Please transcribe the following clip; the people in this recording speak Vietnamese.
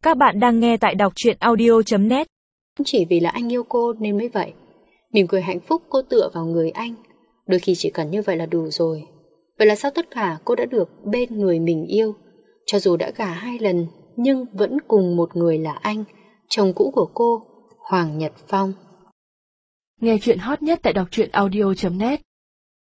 Các bạn đang nghe tại đọc truyện audio.net. Chỉ vì là anh yêu cô nên mới vậy. Mỉm cười hạnh phúc cô tựa vào người anh. Đôi khi chỉ cần như vậy là đủ rồi. Vậy là sau tất cả cô đã được bên người mình yêu. Cho dù đã gả 2 lần nhưng vẫn cùng một người là anh, chồng cũ của cô, Hoàng Nhật Phong. Nghe truyện hot nhất tại đọc truyện audio.net.